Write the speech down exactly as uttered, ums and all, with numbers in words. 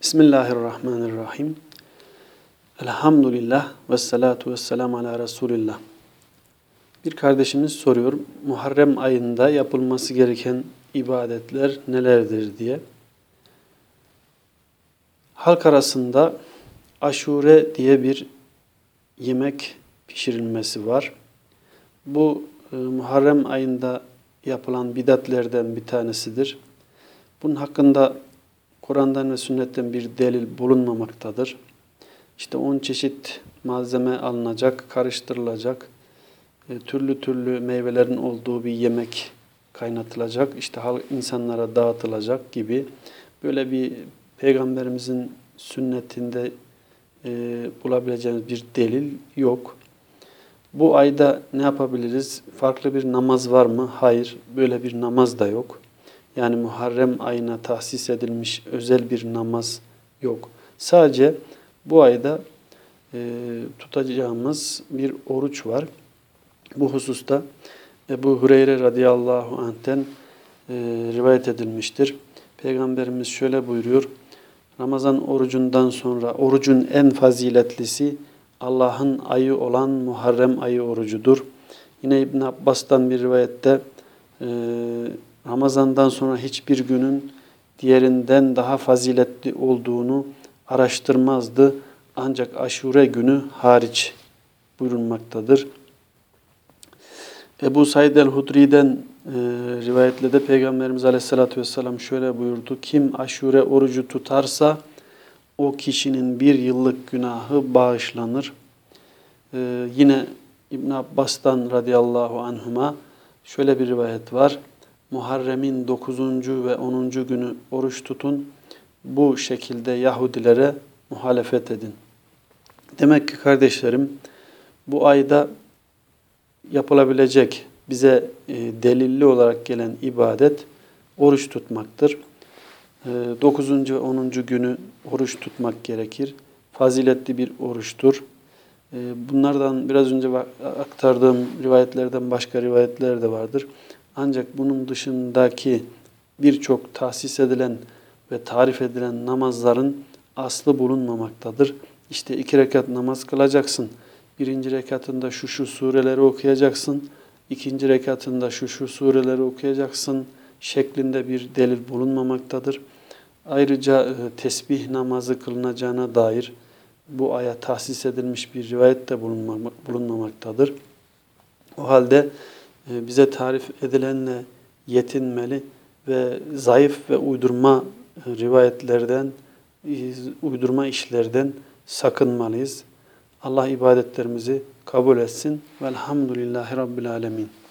Bismillahirrahmanirrahim. Elhamdülillah ve salatu ve selamu ala Resulillah. Bir kardeşimiz soruyor, Muharrem ayında yapılması gereken ibadetler nelerdir diye. Halk arasında aşure diye bir yemek pişirilmesi var. Bu e, Muharrem ayında yapılan bidatlerden bir tanesidir. Bunun hakkında Kur'an'dan ve sünnetten bir delil bulunmamaktadır. İşte on çeşit malzeme alınacak, karıştırılacak, e, türlü türlü meyvelerin olduğu bir yemek kaynatılacak, işte insanlara dağıtılacak gibi böyle bir Peygamberimizin sünnetinde e, bulabileceğimiz bir delil yok. Bu ayda ne yapabiliriz? Farklı bir namaz var mı? Hayır, böyle bir namaz da yok. Yani Muharrem ayına tahsis edilmiş özel bir namaz yok. Sadece bu ayda e, tutacağımız bir oruç var. Bu hususta Ebu Hureyre radıyallahu anh'ten e, rivayet edilmiştir. Peygamberimiz şöyle buyuruyor. Ramazan orucundan sonra orucun en faziletlisi Allah'ın ayı olan Muharrem ayı orucudur. Yine İbn Abbas'tan bir rivayette e, Ramazan'dan sonra hiçbir günün diğerinden daha faziletli olduğunu araştırmazdı. Ancak Aşure günü hariç buyurulmaktadır. Ebu Said el-Hudri'den e, rivayetle de Peygamberimiz Aleyhisselatü Vesselam şöyle buyurdu. Kim Aşure orucu tutarsa o kişinin bir yıllık günahı bağışlanır. E, yine İbn Abbas'tan radıyallahu anhuma şöyle bir rivayet var. Muharrem'in dokuzuncu ve onuncu günü oruç tutun. Bu şekilde Yahudilere muhalefet edin. Demek ki kardeşlerim bu ayda yapılabilecek bize e, delilli olarak gelen ibadet oruç tutmaktır. E, dokuzuncu ve onuncu günü oruç tutmak gerekir. Faziletli bir oruçtur. E, bunlardan biraz önce aktardığım rivayetlerden başka rivayetler de vardır. Ancak bunun dışındaki birçok tahsis edilen ve tarif edilen namazların aslı bulunmamaktadır. İşte iki rekat namaz kılacaksın. Birinci rekatında şu şu sureleri okuyacaksın. İkinci rekatında şu şu sureleri okuyacaksın şeklinde bir delil bulunmamaktadır. Ayrıca tesbih namazı kılınacağına dair bu aya tahsis edilmiş bir rivayet de bulunmamaktadır. O halde bize tarif edilenle yetinmeli ve zayıf ve uydurma rivayetlerden, uydurma işlerden sakınmalıyız. Allah ibadetlerimizi kabul etsin. Velhamdülillahi Rabbil Alemin.